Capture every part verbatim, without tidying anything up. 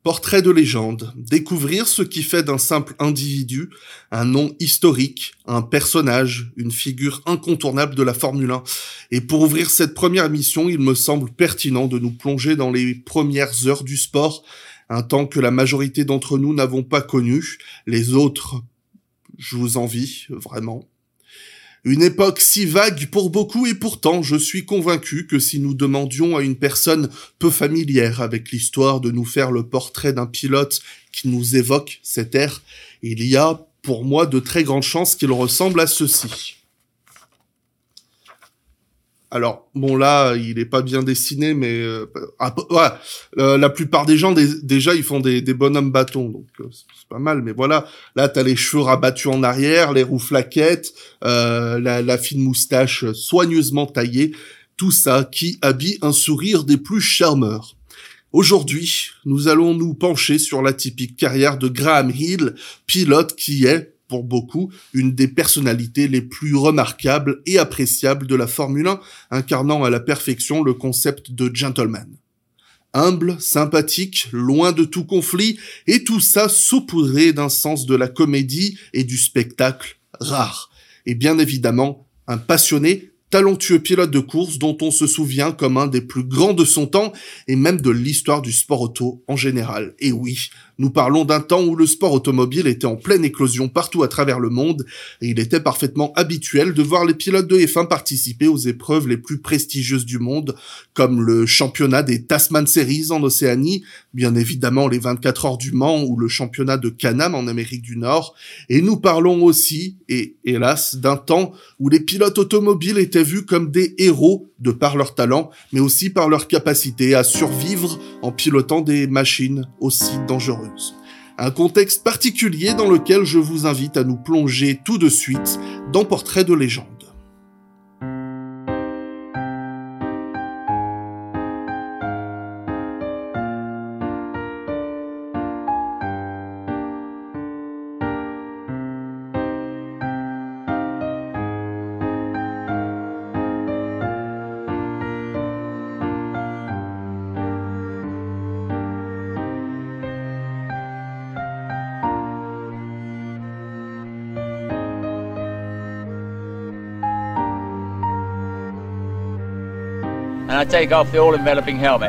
Portrait de légende, découvrir ce qui fait d'un simple individu un nom historique, un personnage, une figure incontournable de la Formule un. Et pour ouvrir cette première émission, il me semble pertinent de nous plonger dans les premières heures du sport, un temps que la majorité d'entre nous n'avons pas connu. Les autres, je vous envie, vraiment. Une époque si vague pour beaucoup et pourtant je suis convaincu que si nous demandions à une personne peu familière avec l'histoire de nous faire le portrait d'un pilote qui nous évoque cette ère, il y a pour moi de très grandes chances qu'il ressemble à ceci. Alors, bon là, il est pas bien dessiné, mais euh, ah, ouais, euh, la plupart des gens, des, déjà, ils font des, des bonhommes bâtons, donc euh, c'est pas mal. Mais voilà, là, t'as les cheveux rabattus en arrière, les roues flaquettes, euh, la, la fine moustache soigneusement taillée, tout ça qui habille un sourire des plus charmeurs. Aujourd'hui, nous allons nous pencher sur la typique carrière de Graham Hill, pilote qui est, pour beaucoup, une des personnalités les plus remarquables et appréciables de la Formule un, incarnant à la perfection le concept de gentleman. Humble, sympathique, loin de tout conflit, et tout ça saupoudré d'un sens de la comédie et du spectacle rare. Et bien évidemment, un passionné, talentueux pilote de course dont on se souvient comme un des plus grands de son temps et même de l'histoire du sport auto en général. Et oui, nous parlons d'un temps où le sport automobile était en pleine éclosion partout à travers le monde et il était parfaitement habituel de voir les pilotes de F un participer aux épreuves les plus prestigieuses du monde, comme le championnat des Tasman Series en Océanie, bien évidemment les vingt-quatre heures du Mans ou le championnat de Can-Am en Amérique du Nord. Et nous parlons aussi, et hélas, d'un temps où les pilotes automobiles étaient vus comme des héros de par leur talent, mais aussi par leur capacité à survivre en pilotant des machines aussi dangereuses. Un contexte particulier dans lequel je vous invite à nous plonger tout de suite dans Portrait de légende. And I take off the all-enveloping helmet.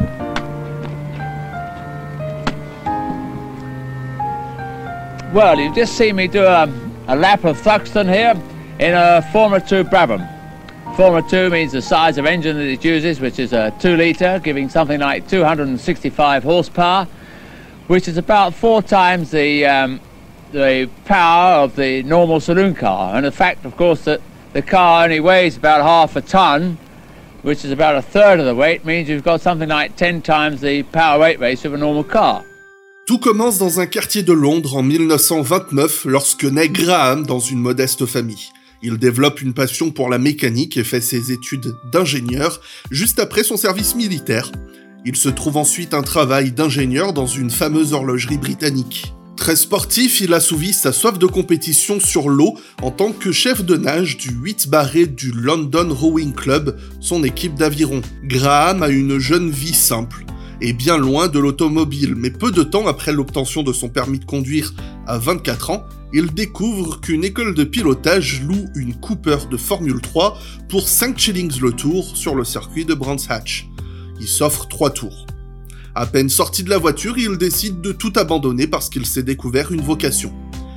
Well, you've just seen me do a, a lap of Thruxton here in a Formula two Brabham. Formula two means the size of engine that it uses, which is a two litre, giving something like two hundred sixty-five horsepower, which is about four times the, um, the power of the normal saloon car. And the fact, of course, that the car only weighs about half a tonne, which is about a third of the weight, means you've got something like ten times the power weight ratio of a normal car. Tout commence dans un quartier de Londres en mille neuf cent vingt-neuf lorsque naît Graham dans une modeste famille. Il développe une passion pour la mécanique et fait ses études d'ingénieur juste après son service militaire. Il se trouve ensuite un travail d'ingénieur dans une fameuse horlogerie britannique. Très sportif, il assouvit sa soif de compétition sur l'eau en tant que chef de nage du huit barré du London Rowing Club, son équipe d'aviron. Graham a une jeune vie simple, et bien loin de l'automobile, mais peu de temps après l'obtention de son permis de conduire à vingt-quatre ans, il découvre qu'une école de pilotage loue une Cooper de Formule trois pour cinq shillings le tour sur le circuit de Brands Hatch. Il s'offre trois tours. À peine sorti de la voiture, il décide de tout abandonner parce qu'il s'est découvert une vocation.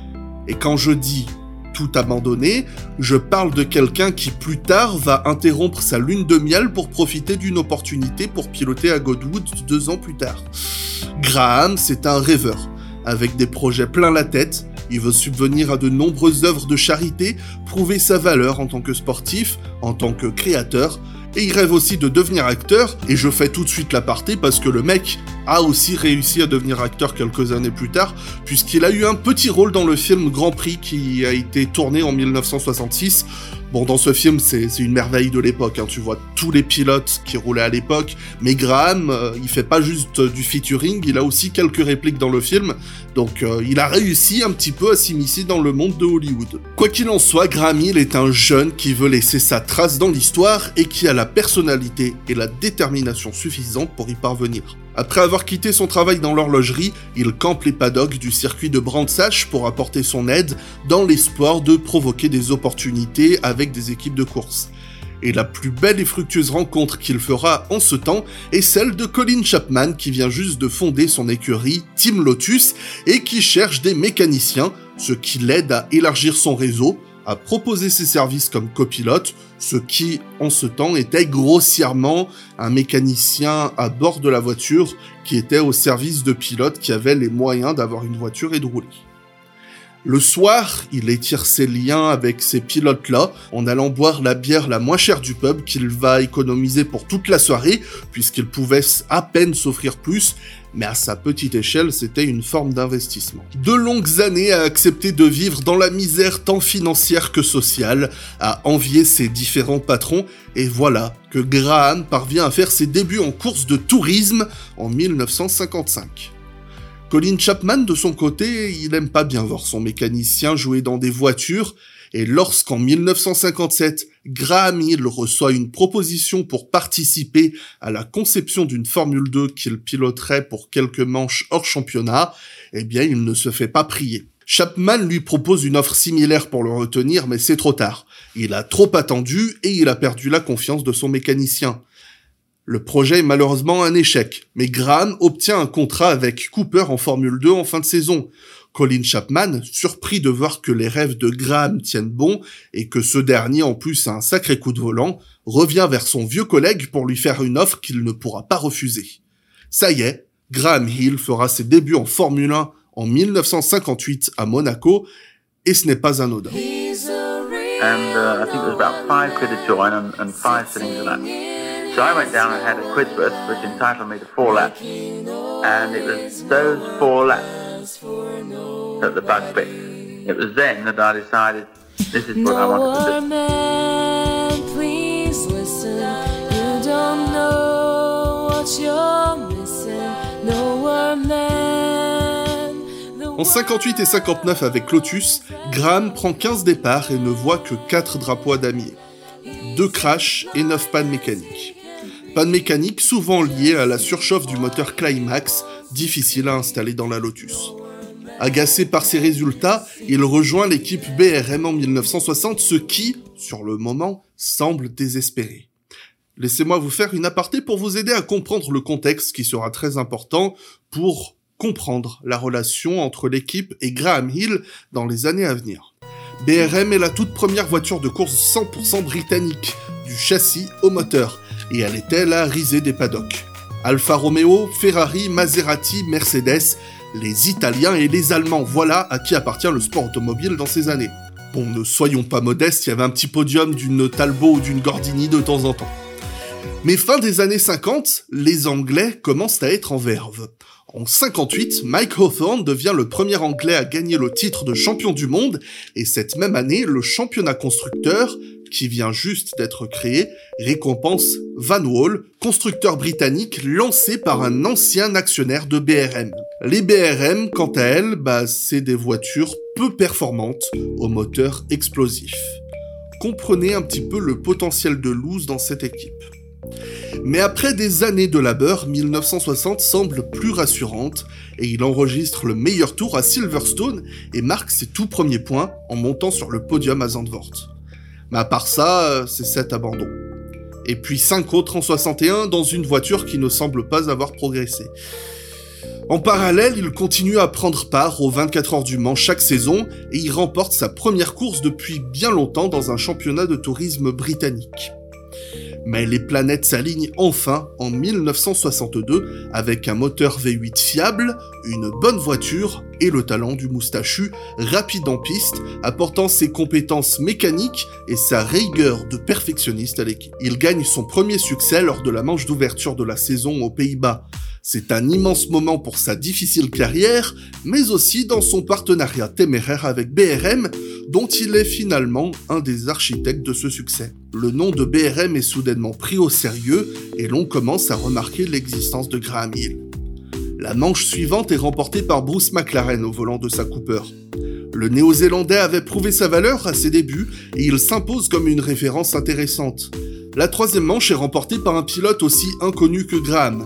Et quand je dis tout abandonner, je parle de quelqu'un qui plus tard va interrompre sa lune de miel pour profiter d'une opportunité pour piloter à Goodwood deux ans plus tard. Graham, c'est un rêveur, avec des projets plein la tête. Il veut subvenir à de nombreuses œuvres de charité, prouver sa valeur en tant que sportif, en tant que créateur, et il rêve aussi de devenir acteur, et je fais tout de suite l'aparté parce que le mec a aussi réussi à devenir acteur quelques années plus tard, puisqu'il a eu un petit rôle dans le film Grand Prix qui a été tourné en mille neuf cent soixante-six. Bon, dans ce film, c'est, c'est une merveille de l'époque, hein. Tu vois tous les pilotes qui roulaient à l'époque, mais Graham, euh, il fait pas juste du featuring, il a aussi quelques répliques dans le film, donc euh, il a réussi un petit peu à s'immiscer dans le monde de Hollywood. Quoi qu'il en soit, Graham Hill est un jeune qui veut laisser sa trace dans l'histoire et qui a la personnalité et la détermination suffisante pour y parvenir. Après avoir quitté son travail dans l'horlogerie, il campe les paddocks du circuit de Brands Hatch pour apporter son aide dans l'espoir de provoquer des opportunités avec des équipes de course. Et la plus belle et fructueuse rencontre qu'il fera en ce temps est celle de Colin Chapman qui vient juste de fonder son écurie Team Lotus et qui cherche des mécaniciens, ce qui l'aide à élargir son réseau, à proposer ses services comme copilote, ce qui, en ce temps, était grossièrement un mécanicien à bord de la voiture qui était au service de pilotes qui avaient les moyens d'avoir une voiture et de rouler. Le soir, il étire ses liens avec ces pilotes-là en allant boire la bière la moins chère du pub qu'il va économiser pour toute la soirée, puisqu'il pouvait à peine s'offrir plus, mais à sa petite échelle, c'était une forme d'investissement. De longues années à accepter de vivre dans la misère tant financière que sociale, à envier ses différents patrons, et voilà que Graham parvient à faire ses débuts en course de tourisme en mille neuf cent cinquante-cinq. Colin Chapman, de son côté, il aime pas bien voir son mécanicien jouer dans des voitures, et lorsqu'en mille neuf cent cinquante-sept, Graham Hill reçoit une proposition pour participer à la conception d'une Formule deux qu'il piloterait pour quelques manches hors championnat, eh bien il ne se fait pas prier. Chapman lui propose une offre similaire pour le retenir, mais c'est trop tard. Il a trop attendu et il a perdu la confiance de son mécanicien. Le projet est malheureusement un échec, mais Graham obtient un contrat avec Cooper en Formule deux en fin de saison. Colin Chapman, surpris de voir que les rêves de Graham tiennent bon et que ce dernier en plus a un sacré coup de volant, revient vers son vieux collègue pour lui faire une offre qu'il ne pourra pas refuser. Ça y est, Graham Hill fera ses débuts en Formule un en mille neuf cent cinquante-huit à Monaco, et ce n'est pas anodin. And uh, I think there was about five quid to join and, and five sittings a lap. So I went down and had a quid's worth, which entitled me to four laps. And it was those four laps that the bug bit. It was then that I decided this is what I wanted to do. Man, please listen. You don't know what you're missing. No man. En cinquante-huit et cinquante-neuf avec Lotus, Graham prend quinze départs et ne voit que quatre drapeaux à damier. deux crashs et neuf pannes mécaniques. Panne mécanique souvent liée à la surchauffe du moteur Climax, difficile à installer dans la Lotus. Agacé par ces résultats, il rejoint l'équipe B R M en mille neuf cent soixante, ce qui, sur le moment, semble désespéré. Laissez-moi vous faire une aparté pour vous aider à comprendre le contexte qui sera très important pour comprendre la relation entre l'équipe et Graham Hill dans les années à venir. B R M est la toute première voiture de course cent pour cent britannique, du châssis au moteur, et elle était la risée des paddocks. Alfa Romeo, Ferrari, Maserati, Mercedes, les Italiens et les Allemands, voilà à qui appartient le sport automobile dans ces années. Bon, ne soyons pas modestes, il y avait un petit podium d'une Talbot ou d'une Gordini de temps en temps. Mais fin des années cinquante, les Anglais commencent à être en verve. En cinquante-huit, Mike Hawthorn devient le premier Anglais à gagner le titre de champion du monde, et cette même année, le championnat constructeur, qui vient juste d'être créé, récompense Van Wall, constructeur britannique lancé par un ancien actionnaire de B R M. Les B R M, quant à elles, bah, c'est des voitures peu performantes au moteur explosif. Comprenez un petit peu le potentiel de loose dans cette équipe. Mais après des années de labeur, mille neuf cent soixante semble plus rassurante et il enregistre le meilleur tour à Silverstone et marque ses tout premiers points en montant sur le podium à Zandvoort. Mais à part ça, c'est sept abandons. Et puis cinq autres en soixante et un dans une voiture qui ne semble pas avoir progressé. En parallèle, il continue à prendre part aux vingt-quatre heures du Mans chaque saison et il remporte sa première course depuis bien longtemps dans un championnat de tourisme britannique. Mais les planètes s'alignent enfin en mille neuf cent soixante-deux avec un moteur V huit fiable, une bonne voiture et le talent du moustachu, rapide en piste, apportant ses compétences mécaniques et sa rigueur de perfectionniste à l'équipe. Il gagne son premier succès lors de la manche d'ouverture de la saison aux Pays-Bas. C'est un immense moment pour sa difficile carrière, mais aussi dans son partenariat téméraire avec B R M, dont il est finalement un des architectes de ce succès. Le nom de B R M est soudainement pris au sérieux et l'on commence à remarquer l'existence de Graham Hill. La manche suivante est remportée par Bruce McLaren au volant de sa Cooper. Le Néo-Zélandais avait prouvé sa valeur à ses débuts et il s'impose comme une référence intéressante. La troisième manche est remportée par un pilote aussi inconnu que Graham.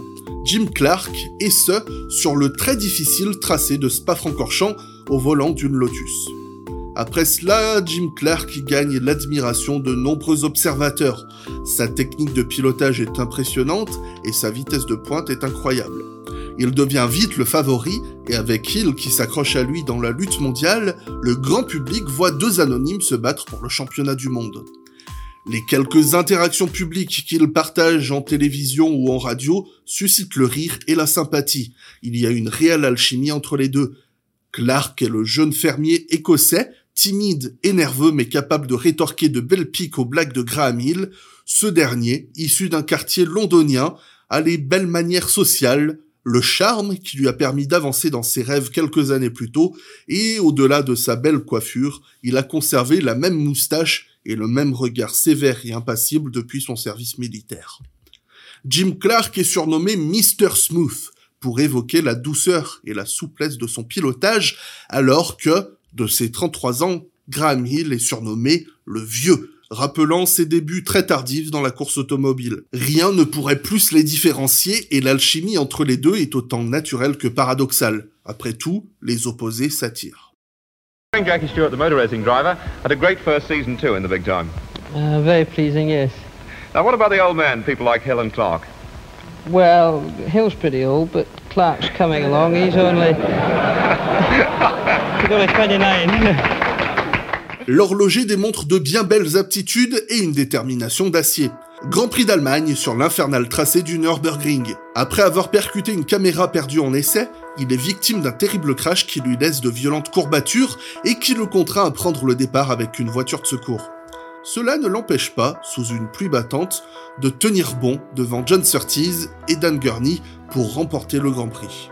Jim Clark, et ce, sur le très difficile tracé de Spa-Francorchamps au volant d'une Lotus. Après cela, Jim Clark gagne l'admiration de nombreux observateurs. Sa technique de pilotage est impressionnante et sa vitesse de pointe est incroyable. Il devient vite le favori, et avec Hill qui s'accroche à lui dans la lutte mondiale, le grand public voit deux anonymes se battre pour le championnat du monde. Les quelques interactions publiques qu'il partage en télévision ou en radio suscitent le rire et la sympathie. Il y a une réelle alchimie entre les deux. Clark est le jeune fermier écossais, timide et nerveux mais capable de rétorquer de belles piques aux blagues de Graham Hill. Ce dernier, issu d'un quartier londonien, a les belles manières sociales, le charme qui lui a permis d'avancer dans ses rêves quelques années plus tôt, et au-delà de sa belle coiffure, il a conservé la même moustache et le même regard sévère et impassible depuis son service militaire. Jim Clark est surnommé mister Smooth, pour évoquer la douceur et la souplesse de son pilotage, alors que, de ses trente-trois ans, Graham Hill est surnommé le Vieux, rappelant ses débuts très tardifs dans la course automobile. Rien ne pourrait plus les différencier et l'alchimie entre les deux est autant naturelle que paradoxale. Après tout, les opposés s'attirent. Jackie Stewart, the motor racing driver, had a great first season too in the big time. Uh, very pleasing, yes. Now what about the old men, people like Hill and Clark? Well, Hill's pretty old, but Clark's coming along. He's only... He's only twenty-nine. L'horloger démontre de bien belles aptitudes et une détermination d'acier. Grand Prix d'Allemagne sur l'infernal tracé du Nürburgring. Après avoir percuté une caméra perdue en essai, il est victime d'un terrible crash qui lui laisse de violentes courbatures et qui le contraint à prendre le départ avec une voiture de secours. Cela ne l'empêche pas, sous une pluie battante, de tenir bon devant John Surtees et Dan Gurney pour remporter le Grand Prix.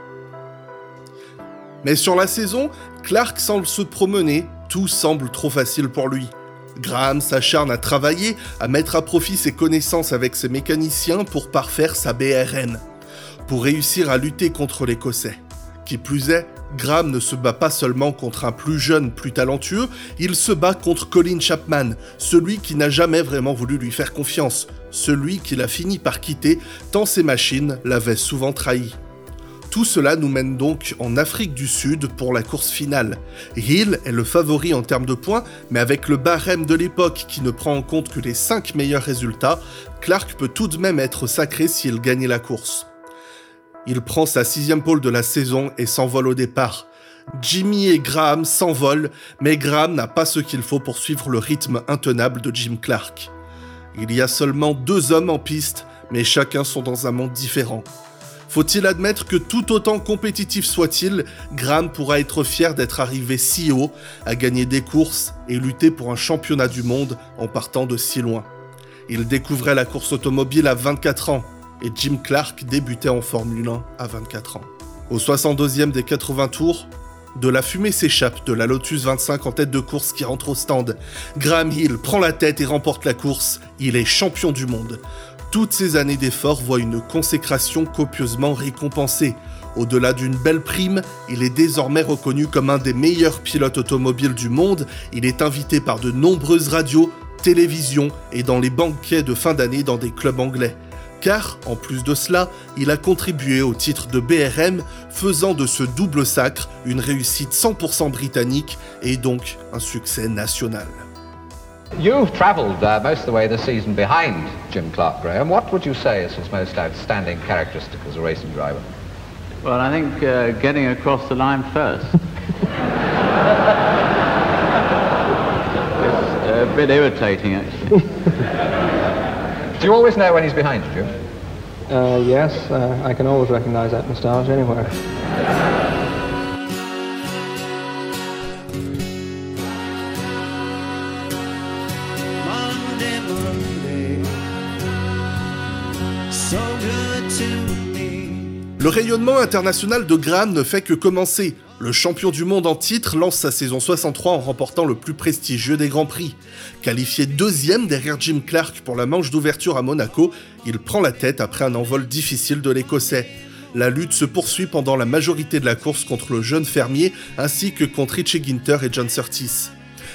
Mais sur la saison, Clark semble se promener, tout semble trop facile pour lui. Graham s'acharne à travailler, à mettre à profit ses connaissances avec ses mécaniciens pour parfaire sa B R M, pour réussir à lutter contre l'Écossais. Qui plus est, Graham ne se bat pas seulement contre un plus jeune, plus talentueux, il se bat contre Colin Chapman, celui qui n'a jamais vraiment voulu lui faire confiance, celui qu'il a fini par quitter tant ses machines l'avaient souvent trahi. Tout cela nous mène donc en Afrique du Sud pour la course finale. Hill est le favori en termes de points, mais avec le barème de l'époque qui ne prend en compte que les cinq meilleurs résultats, Clark peut tout de même être sacré s'il gagne la course. Il prend sa sixième pole de la saison et s'envole au départ. Jimmy et Graham s'envolent, mais Graham n'a pas ce qu'il faut pour suivre le rythme intenable de Jim Clark. Il y a seulement deux hommes en piste, mais chacun sont dans un monde différent. Faut-il admettre que tout autant compétitif soit-il, Graham pourra être fier d'être arrivé si haut, à gagner des courses et lutter pour un championnat du monde en partant de si loin. Il découvrait la course automobile à vingt-quatre ans, et Jim Clark débutait en Formule un à vingt-quatre ans. Au soixante-deuxième des quatre-vingts tours, de la fumée s'échappe de la Lotus vingt-cinq en tête de course qui rentre au stand. Graham Hill prend la tête et remporte la course, il est champion du monde. Toutes ces années d'efforts voient une consécration copieusement récompensée. Au-delà d'une belle prime, il est désormais reconnu comme un des meilleurs pilotes automobiles du monde. Il est invité par de nombreuses radios, télévisions et dans les banquets de fin d'année dans des clubs anglais. Car, en plus de cela, il a contribué au titre de B R M, faisant de ce double sacre une réussite cent pour cent britannique et donc un succès national. You've travelled uh, most of the way this season behind Jim Clark, Graham. What would you say is his most outstanding characteristic as a racing driver? Well, I think uh, getting across the line first. It's a bit irritating, actually. Do you always know when he's behind you, Jim? Uh, yes, uh, I can always recognise that moustache anywhere. Le rayonnement international de Graham ne fait que commencer. Le champion du monde en titre lance sa saison soixante-trois en remportant le plus prestigieux des Grands Prix. Qualifié deuxième derrière Jim Clark pour la manche d'ouverture à Monaco, il prend la tête après un envol difficile de l'Écossais. La lutte se poursuit pendant la majorité de la course contre le jeune fermier ainsi que contre Richie Ginter et John Surtees.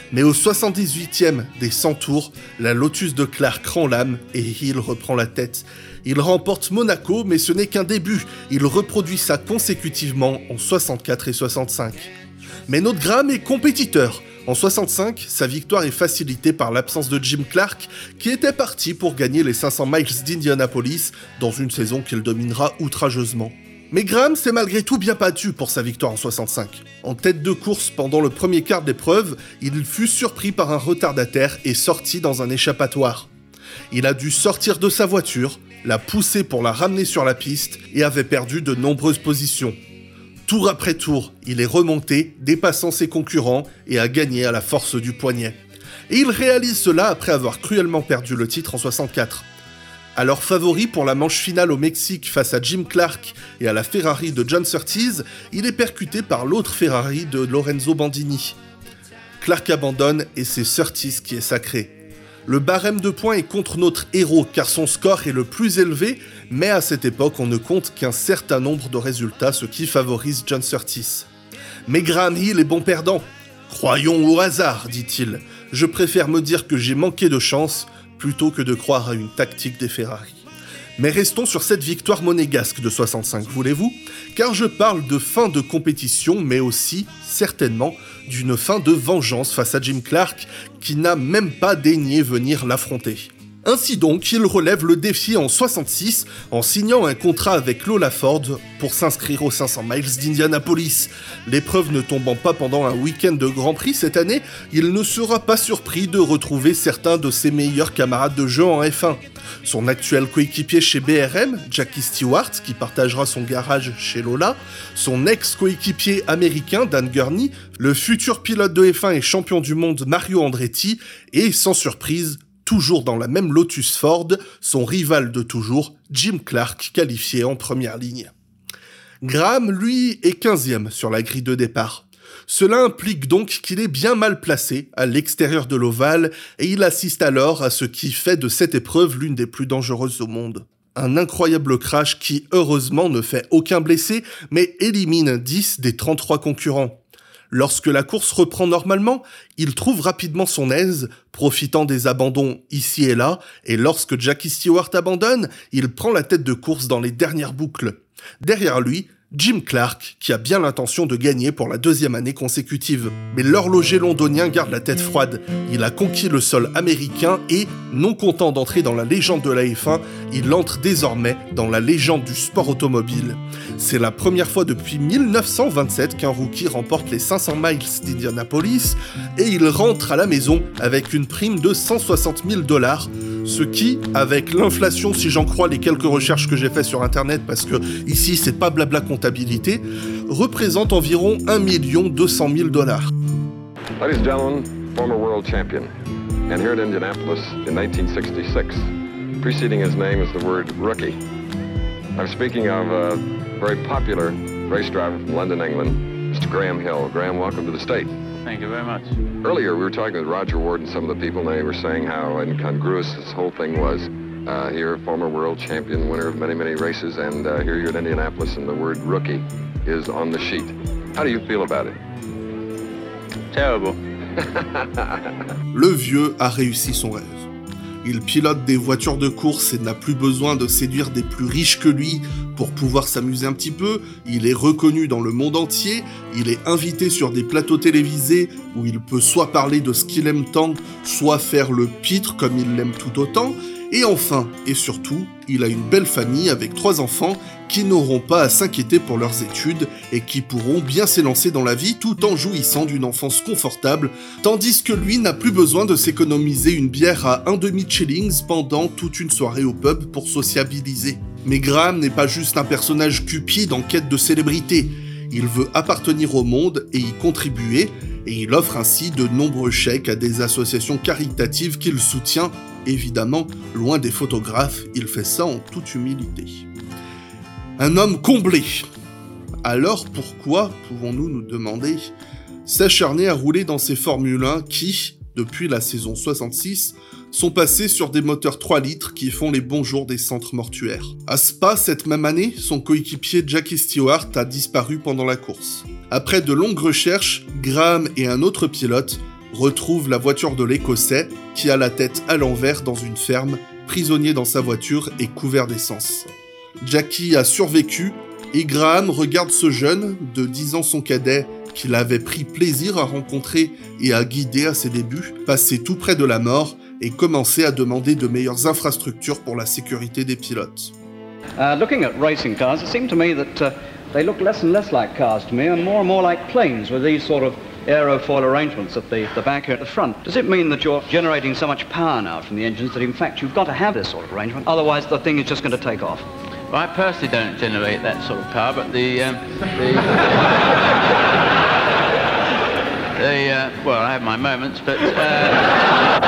Mais au soixante-dix-huitième des cent tours, la Lotus de Clark rend l'âme et Hill reprend la tête. Il remporte Monaco, mais ce n'est qu'un début. Il reproduit ça consécutivement en soixante-quatre et soixante-cinq. Mais notre Graham est compétiteur. En soixante-cinq, sa victoire est facilitée par l'absence de Jim Clark, qui était parti pour gagner les cinq cents miles d'Indianapolis dans une saison qu'il dominera outrageusement. Mais Graham s'est malgré tout bien battu pour sa victoire en soixante-cinq. En tête de course pendant le premier quart d'épreuve, il fut surpris par un retardataire et sorti dans un échappatoire. Il a dû sortir de sa voiture, la pousser pour la ramener sur la piste et avait perdu de nombreuses positions. Tour après tour, il est remonté, dépassant ses concurrents et a gagné à la force du poignet. Et il réalise cela après avoir cruellement perdu le titre en soixante-quatre. Alors favori pour la manche finale au Mexique face à Jim Clark et à la Ferrari de John Surtees, il est percuté par l'autre Ferrari de Lorenzo Bandini. Clark abandonne et c'est Surtees qui est sacré. Le barème de points est contre notre héros car son score est le plus élevé, mais à cette époque on ne compte qu'un certain nombre de résultats, ce qui favorise John Surtees. Mais Graham Hill est bon perdant. « Croyons au hasard, dit-il. Je préfère me dire que j'ai manqué de chance plutôt que de croire à une tactique des Ferrari. » Mais restons sur cette victoire monégasque de soixante-cinq, voulez-vous ? Car je parle de fin de compétition, mais aussi, certainement, d'une fin de vengeance face à Jim Clark, qui n'a même pas daigné venir l'affronter. Ainsi donc, il relève le défi en soixante-six en signant un contrat avec Lola Ford pour s'inscrire aux cinq cents miles d'Indianapolis. L'épreuve ne tombant pas pendant un week-end de Grand Prix cette année, il ne sera pas surpris de retrouver certains de ses meilleurs camarades de jeu en F un. Son actuel coéquipier chez B R M, Jackie Stewart, qui partagera son garage chez Lola, son ex-coéquipier américain Dan Gurney, le futur pilote de F un et champion du monde Mario Andretti, et sans surprise, toujours dans la même Lotus Ford, son rival de toujours, Jim Clark, qualifié en première ligne. Graham, lui, est quinzième sur la grille de départ. Cela implique donc qu'il est bien mal placé à l'extérieur de l'ovale et il assiste alors à ce qui fait de cette épreuve l'une des plus dangereuses au monde. Un incroyable crash qui, heureusement, ne fait aucun blessé, mais élimine dix des trente-trois concurrents. Lorsque la course reprend normalement, il trouve rapidement son aise, profitant des abandons ici et là, et lorsque Jackie Stewart abandonne, il prend la tête de course dans les dernières boucles. Derrière lui, Jim Clark, qui a bien l'intention de gagner pour la deuxième année consécutive. Mais l'horloger londonien garde la tête froide. Il a conquis le sol américain et, non content d'entrer dans la légende de la F un, il entre désormais dans la légende du sport automobile. C'est la première fois depuis mille neuf cent vingt-sept qu'un rookie remporte les cinq cents miles d'Indianapolis et il rentre à la maison avec une prime de cent soixante mille dollars, ce qui, avec l'inflation, si j'en crois les quelques recherches que j'ai faites sur internet, parce que ici c'est pas blabla comptabilité, représente environ un million deux cent mille dollars. Ladies and gentlemen, former world champion, and here at Indianapolis in nineteen sixty-six, preceding his name is the word rookie. I'm speaking of a very popular race driver from London, England, Mister Graham Hill. Graham, welcome to the state. Thank you very much. Earlier, we were talking with Roger Ward and some of the people, and they were saying how incongruous this whole thing was. Uh, here, former world champion, winner of many, many races, and uh, here you're at Indianapolis, and the word rookie is on the sheet. How do you feel about it? Terrible. Le vieux a réussi son rêve. Il pilote des voitures de course et n'a plus besoin de séduire des plus riches que lui pour pouvoir s'amuser un petit peu. Il est reconnu dans le monde entier, il est invité sur des plateaux télévisés où il peut soit parler de ce qu'il aime tant, soit faire le pitre comme il l'aime tout autant. Et enfin, et surtout, il a une belle famille avec trois enfants qui n'auront pas à s'inquiéter pour leurs études et qui pourront bien s'élancer dans la vie tout en jouissant d'une enfance confortable, tandis que lui n'a plus besoin de s'économiser une bière à un demi-shillings pendant toute une soirée au pub pour sociabiliser. Mais Graham n'est pas juste un personnage cupide en quête de célébrité. Il veut appartenir au monde et y contribuer, et il offre ainsi de nombreux chèques à des associations caritatives qu'il soutient. Évidemment, loin des photographes, il fait ça en toute humilité. Un homme comblé. Alors pourquoi, pouvons-nous nous demander, s'acharner à rouler dans ces Formule un qui, depuis la saison soixante-six, sont passés sur des moteurs trois litres qui font les bons jours des centres mortuaires. À Spa, cette même année, son coéquipier Jackie Stewart a disparu pendant la course. Après de longues recherches, Graham et un autre pilote retrouve la voiture de l'Écossais qui a la tête à l'envers dans une ferme, prisonnier dans sa voiture et couvert d'essence. Jackie a survécu et Graham regarde ce jeune, de dix ans son cadet, qu'il avait pris plaisir à rencontrer et à guider à ses débuts, passer tout près de la mort et commencer à demander de meilleures infrastructures pour la sécurité des pilotes. Uh, looking at racing cars, it seemed to me that uh, they look less and less like cars to me and more and more like planes with these sort of aerofoil arrangements at the, the back here at the front. Does it mean that you're generating so much power now from the engines that in fact you've got to have this sort of arrangement, otherwise the thing is just going to take off? Well, I personally don't generate that sort of power, but the... Um, the, the uh, well, I have my moments, but... Uh,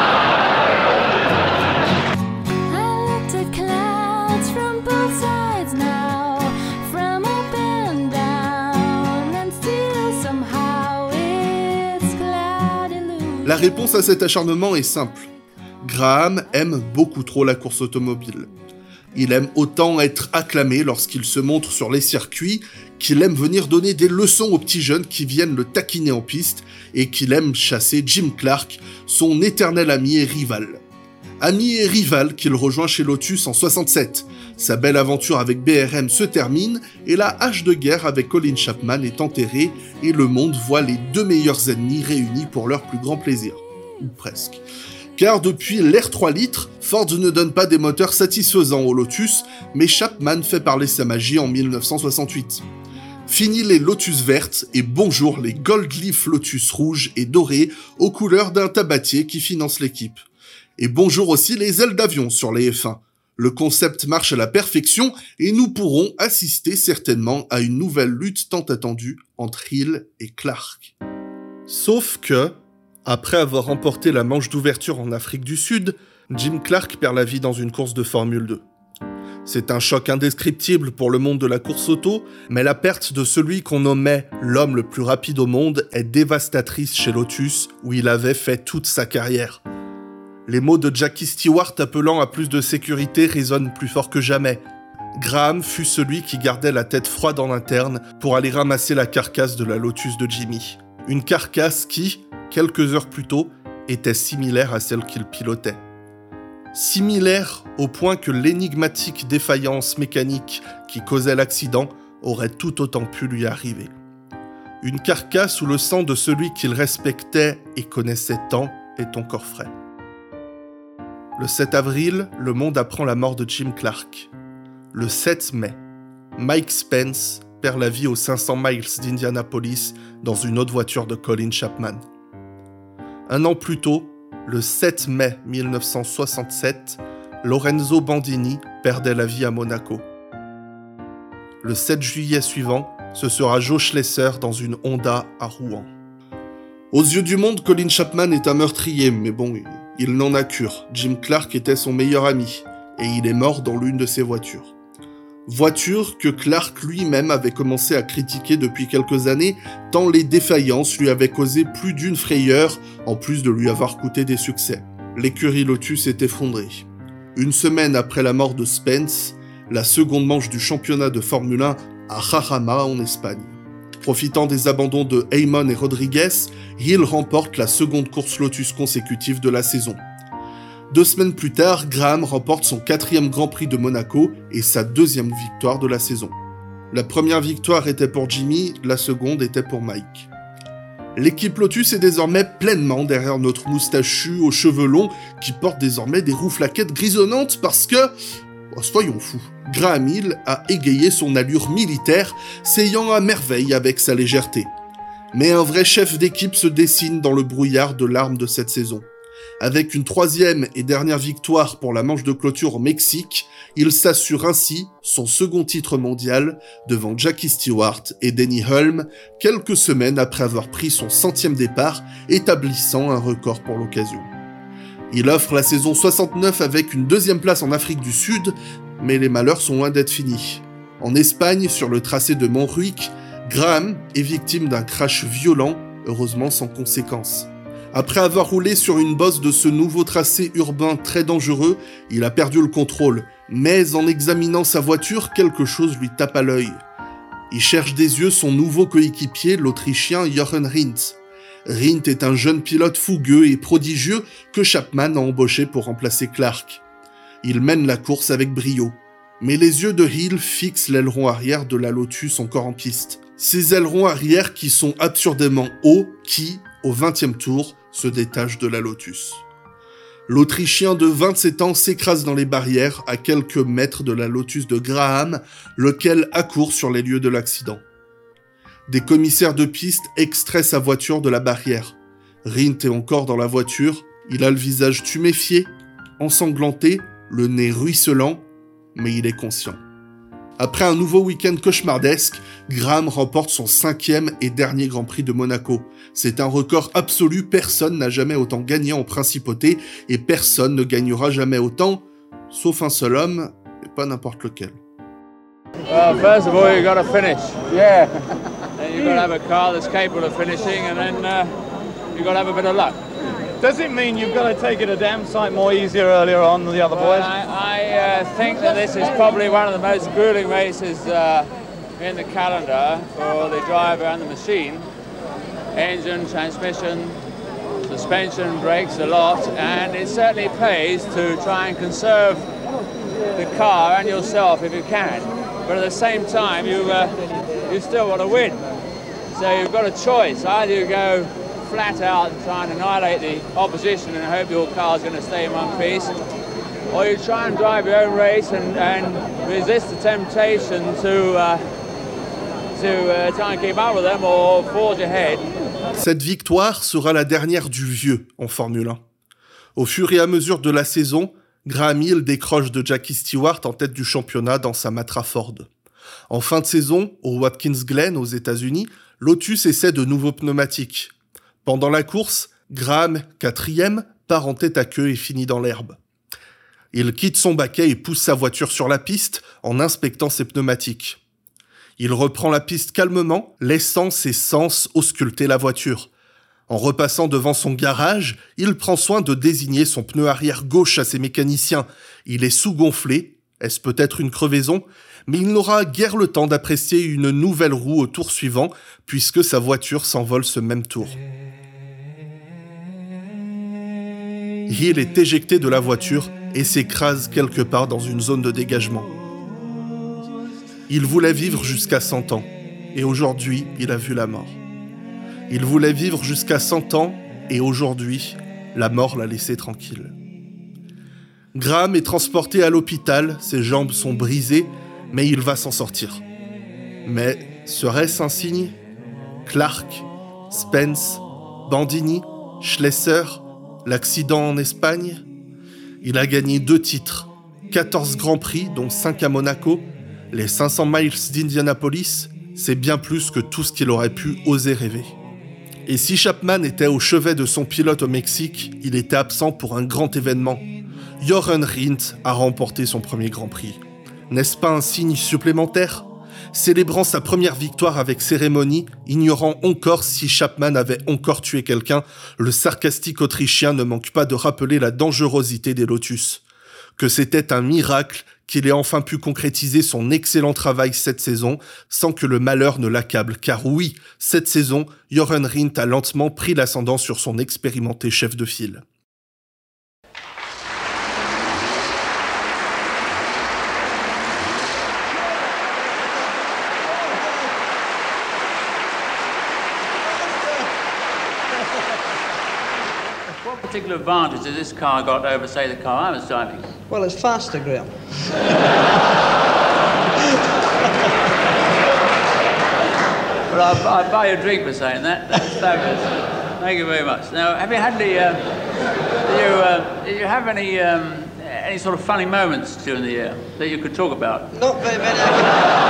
La réponse à cet acharnement est simple. Graham aime beaucoup trop la course automobile. Il aime autant être acclamé lorsqu'il se montre sur les circuits, qu'il aime venir donner des leçons aux petits jeunes qui viennent le taquiner en piste, et qu'il aime chasser Jim Clark, son éternel ami et rival. Ami et rival qu'il rejoint chez Lotus en soixante-sept. Sa belle aventure avec B R M se termine, et la hache de guerre avec Colin Chapman est enterrée, et le monde voit les deux meilleurs ennemis réunis pour leur plus grand plaisir. Ou presque. Car depuis l'R trois litres, Ford ne donne pas des moteurs satisfaisants au Lotus, mais Chapman fait parler sa magie en mille neuf cent soixante-huit. Fini les Lotus vertes et bonjour les Gold Leaf Lotus rouges et dorés aux couleurs d'un tabatier qui finance l'équipe. Et bonjour aussi les ailes d'avion sur les F un. Le concept marche à la perfection et nous pourrons assister certainement à une nouvelle lutte tant attendue entre Hill et Clark. Sauf que, après avoir remporté la manche d'ouverture en Afrique du Sud, Jim Clark perd la vie dans une course de Formule deux. C'est un choc indescriptible pour le monde de la course auto, mais la perte de celui qu'on nommait l'homme le plus rapide au monde est dévastatrice chez Lotus, où il avait fait toute sa carrière. Les mots de Jackie Stewart appelant à plus de sécurité résonnent plus fort que jamais. Graham fut celui qui gardait la tête froide en interne pour aller ramasser la carcasse de la Lotus de Jimmy. Une carcasse qui, quelques heures plus tôt, était similaire à celle qu'il pilotait. Similaire au point que l'énigmatique défaillance mécanique qui causait l'accident aurait tout autant pu lui arriver. Une carcasse où le sang de celui qu'il respectait et connaissait tant est encore frais. Le sept avril, le monde apprend la mort de Jim Clark. Le sept mai, Mike Spence perd la vie aux cinq cents miles d'Indianapolis dans une autre voiture de Colin Chapman. Un an plus tôt, le sept mai mille neuf cent soixante-sept, Lorenzo Bandini perdait la vie à Monaco. Le sept juillet suivant, ce sera Joe Schlesser dans une Honda à Rouen. Aux yeux du monde, Colin Chapman est un meurtrier, mais bon, il n'en a cure. Jim Clark était son meilleur ami, et il est mort dans l'une de ses voitures. Voiture que Clark lui-même avait commencé à critiquer depuis quelques années, tant les défaillances lui avaient causé plus d'une frayeur, en plus de lui avoir coûté des succès. L'écurie Lotus est effondrée. Une semaine après la mort de Spence, la seconde manche du championnat de Formule un à Jarama en Espagne. Profitant des abandons de Heyman et Rodriguez, Hill remporte la seconde course Lotus consécutive de la saison. Deux semaines plus tard, Graham remporte son quatrième Grand Prix de Monaco et sa deuxième victoire de la saison. La première victoire était pour Jimmy, la seconde était pour Mike. L'équipe Lotus est désormais pleinement derrière notre moustachu aux cheveux longs qui porte désormais des rouflaquettes grisonnantes parce que... Oh, soyons fous, Graham Hill a égayé son allure militaire, s'ayant à merveille avec sa légèreté. Mais un vrai chef d'équipe se dessine dans le brouillard de l'arme de cette saison. Avec une troisième et dernière victoire pour la manche de clôture au Mexique, il s'assure ainsi son second titre mondial devant Jackie Stewart et Denny Hulme, quelques semaines après avoir pris son centième départ, établissant un record pour l'occasion. Il offre la saison soixante-neuf avec une deuxième place en Afrique du Sud, mais les malheurs sont loin d'être finis. En Espagne, sur le tracé de Montjuïc, Graham est victime d'un crash violent, heureusement sans conséquences. Après avoir roulé sur une bosse de ce nouveau tracé urbain très dangereux, il a perdu le contrôle, mais en examinant sa voiture, quelque chose lui tape à l'œil. Il cherche des yeux son nouveau coéquipier, l'Autrichien Jochen Rindt. Rint est un jeune pilote fougueux et prodigieux que Chapman a embauché pour remplacer Clark. Il mène la course avec brio, mais les yeux de Hill fixent l'aileron arrière de la Lotus encore en piste. Ces ailerons arrière qui sont absurdément hauts, qui, au vingtième tour, se détachent de la Lotus. L'Autrichien de vingt-sept ans s'écrase dans les barrières à quelques mètres de la Lotus de Graham, lequel accourt sur les lieux de l'accident. Des commissaires de piste extraient sa voiture de la barrière. Rint est encore dans la voiture, il a le visage tuméfié, ensanglanté, le nez ruisselant, mais il est conscient. Après un nouveau week-end cauchemardesque, Graham remporte son cinquième et dernier Grand Prix de Monaco. C'est un record absolu, personne n'a jamais autant gagné en principauté, et personne ne gagnera jamais autant, sauf un seul homme, et pas n'importe lequel. Well, first of all, you've got to finish. Yeah. Then you've got to have a car that's capable of finishing, and then uh, you've got to have a bit of luck. Does it mean you've got to take it a damn sight more easier earlier on than the other well, boys? I, I uh, think that this is probably one of the most grueling races uh, in the calendar for the driver and the machine. Engine, transmission, suspension, brakes, a lot, and it certainly pays to try and conserve the car and yourself if you can. But at the same time, you uh, you still want to win. So you've got a choice. Either you go flat out and try and annihilate the opposition and hope your car's going to stay in one piece, or you try and drive your own race and, and resist the temptation to uh, to uh, try and keep up with them or forge ahead. Cette victoire sera la dernière du vieux en Formule un. Au fur et à mesure de la saison, Graham Hill décroche de Jackie Stewart en tête du championnat dans sa Matra Ford. En fin de saison, au Watkins Glen aux États-Unis, Lotus essaie de nouveaux pneumatiques. Pendant la course, Graham, quatrième, part en tête à queue et finit dans l'herbe. Il quitte son baquet et pousse sa voiture sur la piste en inspectant ses pneumatiques. Il reprend la piste calmement, laissant ses sens ausculter la voiture. En repassant devant son garage, il prend soin de désigner son pneu arrière gauche à ses mécaniciens. Il est sous-gonflé, est-ce peut-être une crevaison ? Mais il n'aura guère le temps d'apprécier une nouvelle roue au tour suivant, puisque sa voiture s'envole ce même tour. Hill est éjecté de la voiture et s'écrase quelque part dans une zone de dégagement. Il voulait vivre jusqu'à cent ans, et aujourd'hui, il a vu la mort. Il voulait vivre jusqu'à cent ans, et aujourd'hui, la mort l'a laissé tranquille. Graham est transporté à l'hôpital, ses jambes sont brisées, mais il va s'en sortir. Mais serait-ce un signe ? Clark, Spence, Bandini, Schlesser, l'accident en Espagne ? Il a gagné deux titres, quatorze grands prix, dont cinq à Monaco, les cinq cents miles d'Indianapolis, c'est bien plus que tout ce qu'il aurait pu oser rêver. Et si Chapman était au chevet de son pilote au Mexique, il était absent pour un grand événement. Jochen Rindt a remporté son premier Grand Prix. N'est-ce pas un signe supplémentaire ? Célébrant sa première victoire avec cérémonie, ignorant encore si Chapman avait encore tué quelqu'un, le sarcastique Autrichien ne manque pas de rappeler la dangerosité des Lotus. Que c'était un miracle qu'il ait enfin pu concrétiser son excellent travail cette saison sans que le malheur ne l'accable. Car oui, cette saison, Jochen Rindt a lentement pris l'ascendant sur son expérimenté chef de file. What particular advantage has this car got over, say, the car I was driving? Well, it's faster, Graham. Well, I'll, I'll buy you a drink for saying that. That's fabulous. Thank you very much. Now, have you had any? Uh, do you uh, do you have any um, any sort of funny moments during the year that you could talk about? Not very many. I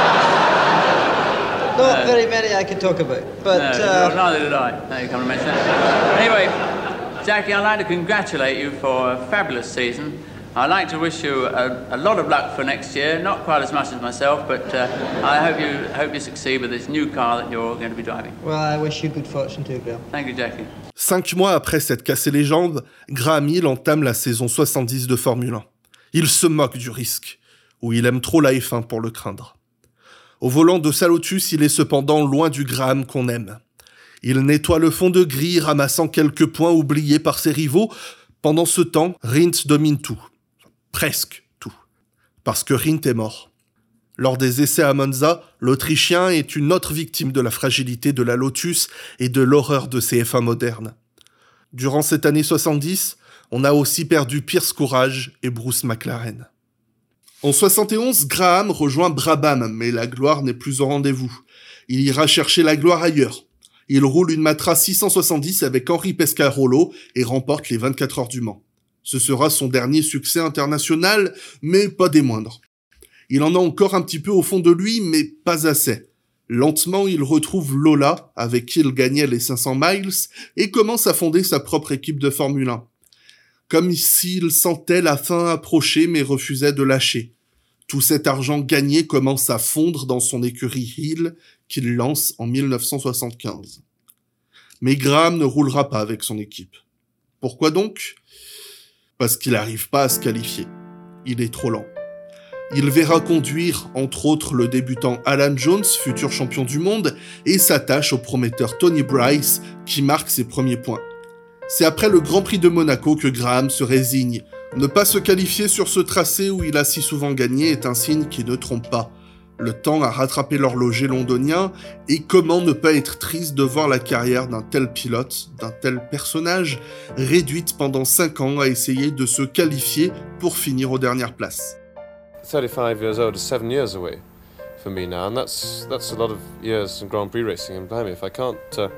can, not No. very many I can talk about. But No, uh, well, neither did I. Now you come to mention that. Anyway, Jackie, I'd like to congratulate you for a fabulous season. I'd like to wish you a, a lot of luck for next year. Not quite as much as myself, but uh, I hope you hope you succeed with this new car that you're going to be driving. well, I wish you good fortune too, Graham. Thank you, Jackie. Cinq mois après s'être cassé les jambes, Graham Hill entame la saison soixante-dix de Formule un. Il se moque du risque, ou il aime trop la F un pour le craindre. Au volant de sa Lotus, il est cependant loin du Graham qu'on aime. Il nettoie le fond de grille, ramassant quelques points oubliés par ses rivaux. Pendant ce temps, Rindt domine tout. Presque tout. Parce que Rindt est mort. Lors des essais à Monza, l'Autrichien est une autre victime de la fragilité de la Lotus et de l'horreur de ces F un modernes. Durant cette année soixante-dix, on a aussi perdu Pierce Courage et Bruce McLaren. En soixante et onze, Graham rejoint Brabham, mais la gloire n'est plus au rendez-vous. Il ira chercher la gloire ailleurs. Il roule une Matra six cent soixante-dix avec Henri Pescarolo et remporte les vingt-quatre heures du Mans. Ce sera son dernier succès international, mais pas des moindres. Il en a encore un petit peu au fond de lui, mais pas assez. Lentement, il retrouve Lola, avec qui il gagnait les cinq cents miles, et commence à fonder sa propre équipe de Formule un. Comme s'il sentait la fin approcher, mais refusait de lâcher. Tout cet argent gagné commence à fondre dans son écurie Hill, qu'il lance en mille neuf cent soixante-quinze. Mais Graham ne roulera pas avec son équipe. Pourquoi donc ? Parce qu'il n'arrive pas à se qualifier. Il est trop lent. Il verra conduire, entre autres, le débutant Alan Jones, futur champion du monde, et s'attache au prometteur Tony Bryce, qui marque ses premiers points. C'est après le Grand Prix de Monaco que Graham se résigne. Ne pas se qualifier sur ce tracé où il a si souvent gagné est un signe qui ne trompe pas. Le temps a rattrapé l'horloger londonien, et comment ne pas être triste de voir la carrière d'un tel pilote, d'un tel personnage, réduite pendant cinq ans à essayer de se qualifier pour finir aux dernières places. thirty-five years old is seven years away for me now, and that's that's a lot of years in Grand Prix racing. And blimey, if I can't uh,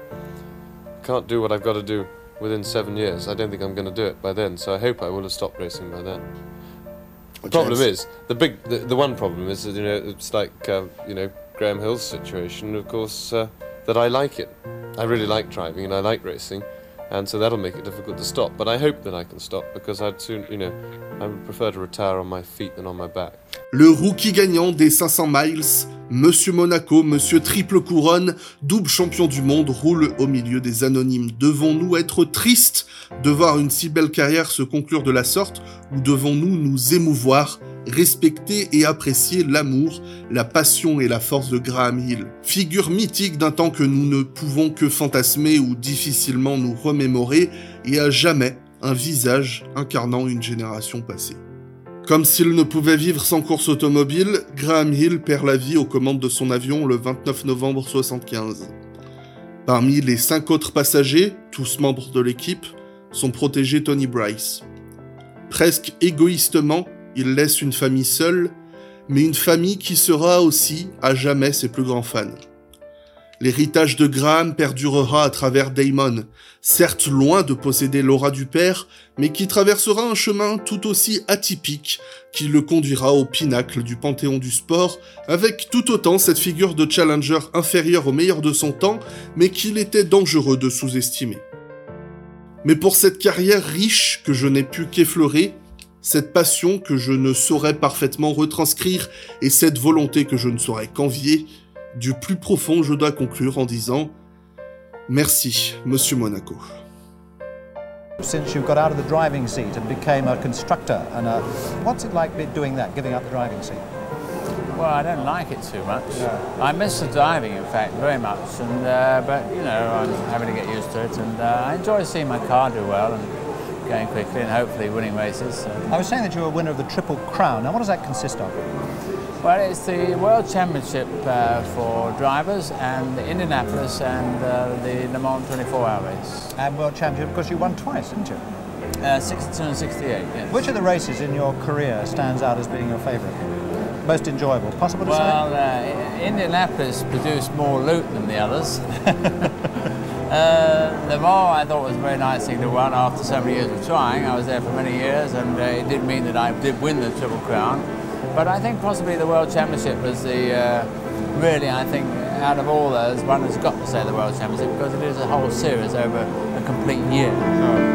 can't do what I've got to do within seven years, I don't think I'm going to do it by then. So I hope I will have stopped racing by then. The problem is the big the, the one problem is that, you know, it's like uh, you know, Graham Hill's situation. Of course, uh, that I like it. I really like driving and I like racing. And so that'll make it difficult to stop. But I hope that I can stop, because I'd soon, you know, I would prefer to retire on my feet than on my back. Le rookie gagnant des cinq cents miles, Monsieur Monaco, Monsieur Triple Couronne, double champion du monde, roule au milieu des anonymes. Devons-nous être tristes de voir une si belle carrière se conclure de la sorte, ou devons-nous nous émouvoir, respecter et apprécier l'amour, la passion et la force de Graham Hill, figure mythique d'un temps que nous ne pouvons que fantasmer ou difficilement nous remémorer, et à jamais un visage incarnant une génération passée. Comme s'il ne pouvait vivre sans course automobile, Graham Hill perd la vie aux commandes de son avion le vingt-neuf novembre soixante-quinze. Parmi les cinq autres passagers, tous membres de l'équipe, son protégé Tony Bryce. Presque égoïstement, il laisse une famille seule, mais une famille qui sera aussi, à jamais, ses plus grands fans. L'héritage de Graham perdurera à travers Damon, certes loin de posséder l'aura du père, mais qui traversera un chemin tout aussi atypique qui le conduira au pinacle du panthéon du sport, avec tout autant cette figure de challenger inférieur au meilleur de son temps, mais qu'il était dangereux de sous-estimer. Mais pour cette carrière riche que je n'ai pu qu'effleurer, cette passion que je ne saurais parfaitement retranscrire et cette volonté que je ne saurais qu'envier, du plus profond, je dois conclure en disant « Merci, Monsieur Monaco ». Since you got out of the driving seat and became a constructor, and a, what's it like doing that, giving up the driving seat? Well, I don't like it too much. Yeah. I miss the driving, in fact, very much. And uh, but you know, I'm having to get used to it, and uh, I enjoy seeing my car do well and going quickly, and hopefully winning races. So. I was saying that you were a winner of the Triple Crown. Now, what does that consist of? Well, it's the World Championship uh, for drivers, and Indianapolis, and uh, the Le Mans twenty-four hour race. And World Championship, because you won twice, didn't you? Uh, sixty-two and sixty-eight, yes. Which of the races in your career stands out as being your favourite? Most enjoyable, possible to well, say? Well, uh, Indianapolis produced more loot than the others. uh, Le Mans I thought was a very nice thing to run after so many years of trying. I was there for many years, and uh, it did mean that I did win the Triple Crown. But I think possibly the World Championship was the, uh, really, I think, out of all those, one has got to say the World Championship, because it is a whole series over a complete year. Sure.